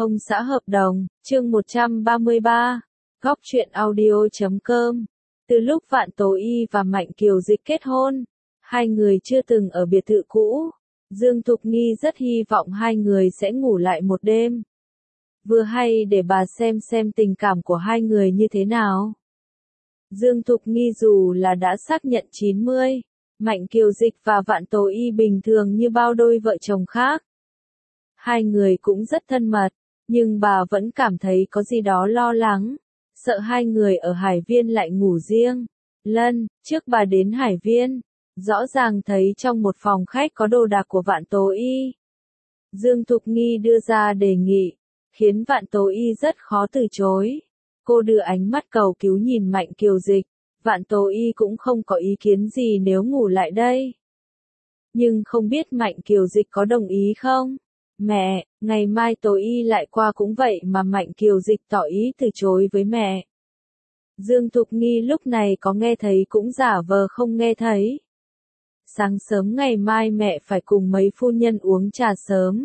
Ông xã hợp đồng, chương 133, góc truyện audio.com. Từ lúc Vạn Tố Y và Mạnh Kiều Dịch kết hôn, hai người chưa từng ở biệt thự cũ. Dương Thục Nghi rất hy vọng hai người sẽ ngủ lại một đêm. Vừa hay để bà xem tình cảm của hai người như thế nào. Dương Thục Nghi dù là đã xác nhận 90, Mạnh Kiều Dịch và Vạn Tố Y bình thường như bao đôi vợ chồng khác. Hai người cũng rất thân mật, nhưng bà vẫn cảm thấy có gì đó lo lắng, sợ hai người ở Hải Viên lại ngủ riêng. Trước bà đến Hải Viên, rõ ràng thấy trong một phòng khách có đồ đạc của Vạn Tố Y. Dương Thục Nghi đưa ra đề nghị, khiến Vạn Tố Y rất khó từ chối. Cô đưa ánh mắt cầu cứu nhìn Mạnh Kiều Dịch, Vạn Tố Y cũng không có ý kiến gì nếu ngủ lại đây. Nhưng không biết Mạnh Kiều Dịch có đồng ý không? Mẹ, ngày mai Tố Y lại qua cũng vậy mà Mạnh Kiều Dịch tỏ ý từ chối với mẹ. Dương Thục Nghi lúc này có nghe thấy cũng giả vờ không nghe thấy. Sáng sớm ngày mai mẹ phải cùng mấy phu nhân uống trà sớm.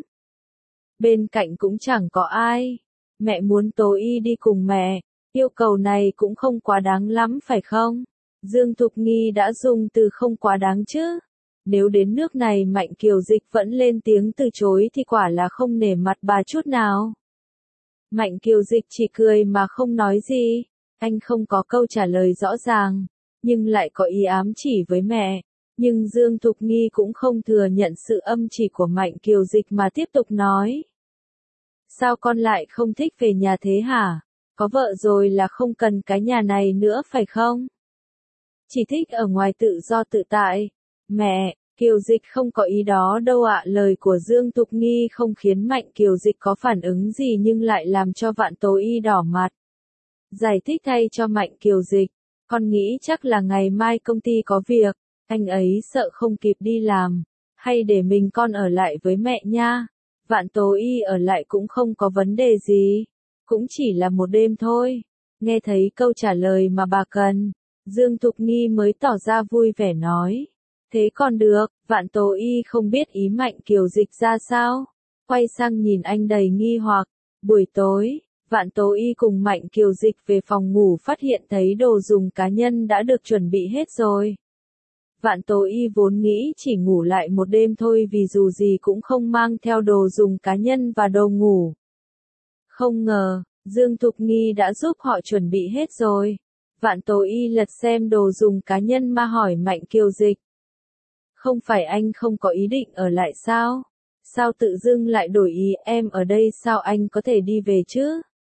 Bên cạnh cũng chẳng có ai. Mẹ muốn Tố Y đi cùng mẹ, yêu cầu này cũng không quá đáng lắm phải không? Dương Thục Nghi đã dùng từ không quá đáng chứ. Nếu đến nước này Mạnh Kiều Dịch vẫn lên tiếng từ chối thì quả là không nể mặt bà chút nào. Mạnh Kiều Dịch chỉ cười mà không nói gì. Anh không có câu trả lời rõ ràng, nhưng lại có ý ám chỉ với mẹ. Nhưng Dương Thục Nghi cũng không thừa nhận sự âm chỉ của Mạnh Kiều Dịch mà tiếp tục nói. Sao con lại không thích về nhà thế hả? Có vợ rồi là không cần cái nhà này nữa phải không? Chỉ thích ở ngoài tự do tự tại. Mẹ, Kiều Dịch không có ý đó đâu ạ. Lời của Dương Thục Nghi không khiến Mạnh Kiều Dịch có phản ứng gì nhưng lại làm cho Vạn Tố Y đỏ mặt. Giải thích thay cho Mạnh Kiều Dịch, con nghĩ chắc là ngày mai công ty có việc, anh ấy sợ không kịp đi làm, hay để mình con ở lại với mẹ nha. Vạn Tố Y ở lại cũng không có vấn đề gì, cũng chỉ là một đêm thôi. Nghe thấy câu trả lời mà bà cần, Dương Thục Nghi mới tỏ ra vui vẻ nói. Thế còn được. Vạn Tố Y không biết ý Mạnh Kiều Dịch ra sao, quay sang nhìn anh đầy nghi hoặc. Buổi tối, Vạn Tố Y cùng Mạnh Kiều Dịch về phòng ngủ phát hiện thấy đồ dùng cá nhân đã được chuẩn bị hết rồi. Vạn Tố Y vốn nghĩ chỉ ngủ lại một đêm thôi vì dù gì cũng không mang theo đồ dùng cá nhân và đồ ngủ. Không ngờ, Dương Thục Nghi đã giúp họ chuẩn bị hết rồi. Vạn Tố Y lật xem đồ dùng cá nhân mà hỏi Mạnh Kiều Dịch. Không phải anh không có ý định ở lại sao? Sao tự dưng lại đổi ý? Em ở đây sao anh có thể đi về chứ?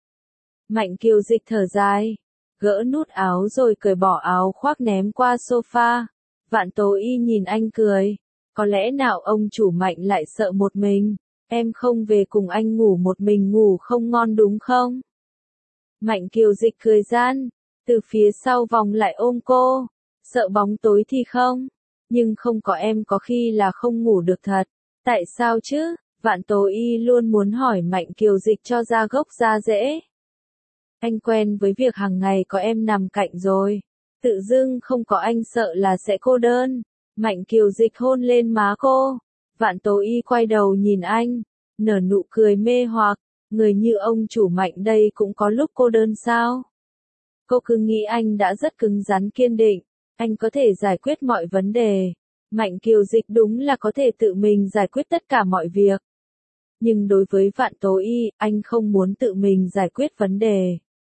Mạnh Kiều Dịch thở dài, gỡ nút áo rồi cởi bỏ áo khoác ném qua sofa. Vạn Tố Y nhìn anh cười. Có lẽ nào ông chủ Mạnh lại sợ một mình? Em không về cùng anh ngủ một mình ngủ không ngon đúng không? Mạnh Kiều Dịch cười gian, từ phía sau vòng lại ôm cô. Sợ bóng tối thì không? Nhưng không có em có khi là không ngủ được thật. Tại sao chứ? Vạn Tố Y luôn muốn hỏi Mạnh Kiều Dịch cho ra gốc ra rễ. Anh quen với việc hàng ngày có em nằm cạnh rồi. Tự dưng không có anh sợ là sẽ cô đơn. Mạnh Kiều Dịch hôn lên má cô. Vạn Tố Y quay đầu nhìn anh, nở nụ cười mê hoặc. Người như ông chủ Mạnh đây cũng có lúc cô đơn sao? Cô cứ nghĩ anh đã rất cứng rắn kiên định. Anh có thể giải quyết mọi vấn đề. Mạnh Kiều Dịch đúng là có thể tự mình giải quyết tất cả mọi việc. Nhưng đối với Vạn Tố Y, anh không muốn tự mình giải quyết vấn đề.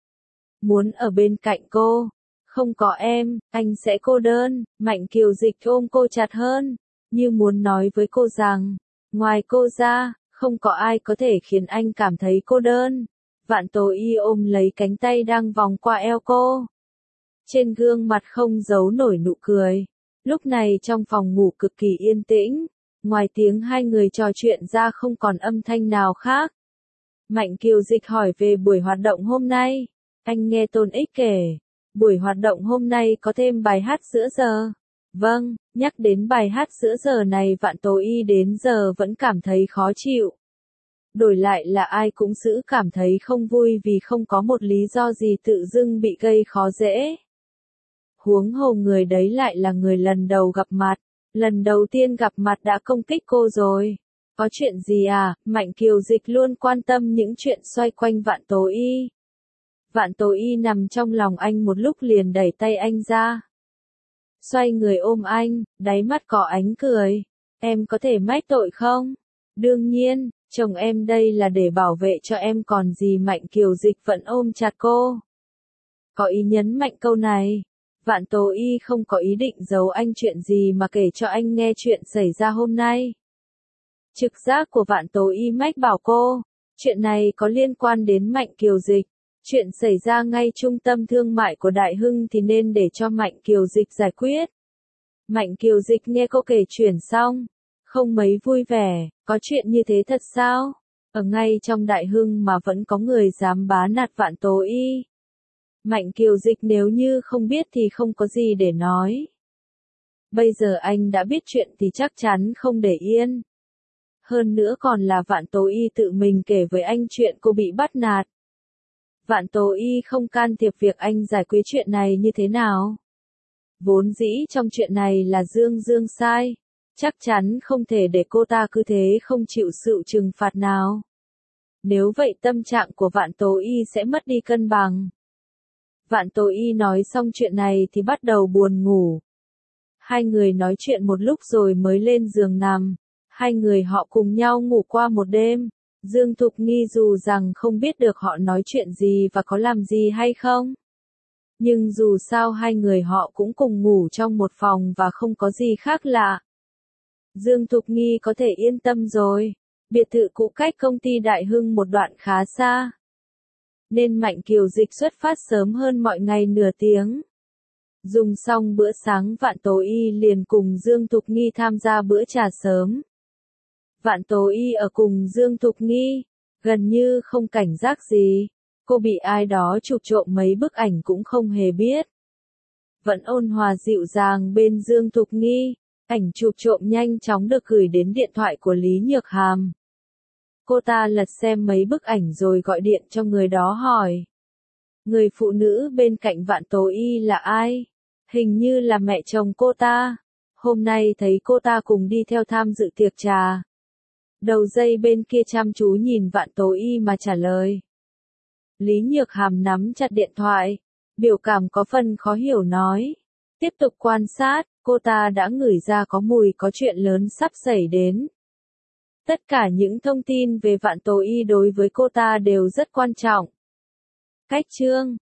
Muốn ở bên cạnh cô. Không có em, anh sẽ cô đơn. Mạnh Kiều Dịch ôm cô chặt hơn, như muốn nói với cô rằng, ngoài cô ra, không có ai có thể khiến anh cảm thấy cô đơn. Vạn Tố Y ôm lấy cánh tay đang vòng qua eo cô. Trên gương mặt không giấu nổi nụ cười. Lúc này trong phòng ngủ cực kỳ yên tĩnh, ngoài tiếng hai người trò chuyện ra không còn âm thanh nào khác. Mạnh Kiều Dịch hỏi về buổi hoạt động hôm nay. Anh nghe Tôn Ích kể, buổi hoạt động hôm nay có thêm bài hát giữa giờ. Vâng, nhắc đến bài hát giữa giờ này Vạn Tố Y đến giờ vẫn cảm thấy khó chịu. Đổi lại là ai cũng giữ cảm thấy không vui vì không có một lý do gì tự dưng bị gây khó dễ. Huống hồ người đấy lại là người lần đầu gặp mặt. Lần đầu tiên gặp mặt đã công kích cô rồi. Có chuyện gì à? Mạnh Kiều Dịch luôn quan tâm những chuyện xoay quanh Vạn Tố Y. Vạn Tố Y nằm trong lòng anh một lúc liền đẩy tay anh ra. Xoay người ôm anh, đáy mắt có ánh cười. Em có thể mách tội không? Đương nhiên, chồng em đây là để bảo vệ cho em còn gì. Mạnh Kiều Dịch vẫn ôm chặt cô. Có ý nhấn mạnh câu này. Vạn Tố Y không có ý định giấu anh chuyện gì mà kể cho anh nghe chuyện xảy ra hôm nay. Trực giác của Vạn Tố Y mách bảo cô, chuyện này có liên quan đến Mạnh Kiều Dịch. Chuyện xảy ra ngay trung tâm thương mại của Đại Hưng thì nên để cho Mạnh Kiều Dịch giải quyết. Mạnh Kiều Dịch nghe cô kể chuyện xong, không mấy vui vẻ, có chuyện như thế thật sao? Ở ngay trong Đại Hưng mà vẫn có người dám bá nạt Vạn Tố Y. Mạnh Kiều Dịch nếu như không biết thì không có gì để nói. Bây giờ anh đã biết chuyện thì chắc chắn không để yên. Hơn nữa còn là Vạn Tố Y tự mình kể với anh chuyện cô bị bắt nạt. Vạn Tố Y không can thiệp việc anh giải quyết chuyện này như thế nào. Vốn dĩ trong chuyện này là Dương Dương sai. Chắc chắn không thể để cô ta cứ thế không chịu sự trừng phạt nào. Nếu vậy tâm trạng của Vạn Tố Y sẽ mất đi cân bằng. Vạn Tố Y nói xong chuyện này thì bắt đầu buồn ngủ. Hai người nói chuyện một lúc rồi mới lên giường nằm. Hai người họ cùng nhau ngủ qua một đêm. Dương Thục Nghi dù rằng không biết được họ nói chuyện gì và có làm gì hay không. Nhưng dù sao hai người họ cũng cùng ngủ trong một phòng và không có gì khác lạ. Dương Thục Nghi có thể yên tâm rồi. Biệt thự cũ cách công ty Đại Hưng một đoạn khá xa. Nên Mạnh Kiều Dịch xuất phát sớm hơn mọi ngày nửa tiếng. Dùng xong bữa sáng Vạn Tố Y liền cùng Dương Thục Nghi tham gia bữa trà sớm. Vạn Tố Y ở cùng Dương Thục Nghi, gần như không cảnh giác gì. Cô bị ai đó chụp trộm mấy bức ảnh cũng không hề biết. Vẫn ôn hòa dịu dàng bên Dương Thục Nghi, ảnh chụp trộm nhanh chóng được gửi đến điện thoại của Lý Nhược Hàm. Cô ta lật xem mấy bức ảnh rồi gọi điện cho người đó hỏi. Người phụ nữ bên cạnh Vạn Tố Y là ai? Hình như là mẹ chồng cô ta. Hôm nay thấy cô ta cùng đi theo tham dự tiệc trà. Đầu dây bên kia chăm chú nhìn Vạn Tố Y mà trả lời. Lý Nhược Hàm nắm chặt điện thoại, biểu cảm có phần khó hiểu nói. Tiếp tục quan sát, cô ta đã ngửi ra có mùi có chuyện lớn sắp xảy đến. Tất cả những thông tin về Vạn Tố Y đối với cô ta đều rất quan trọng. Cách chương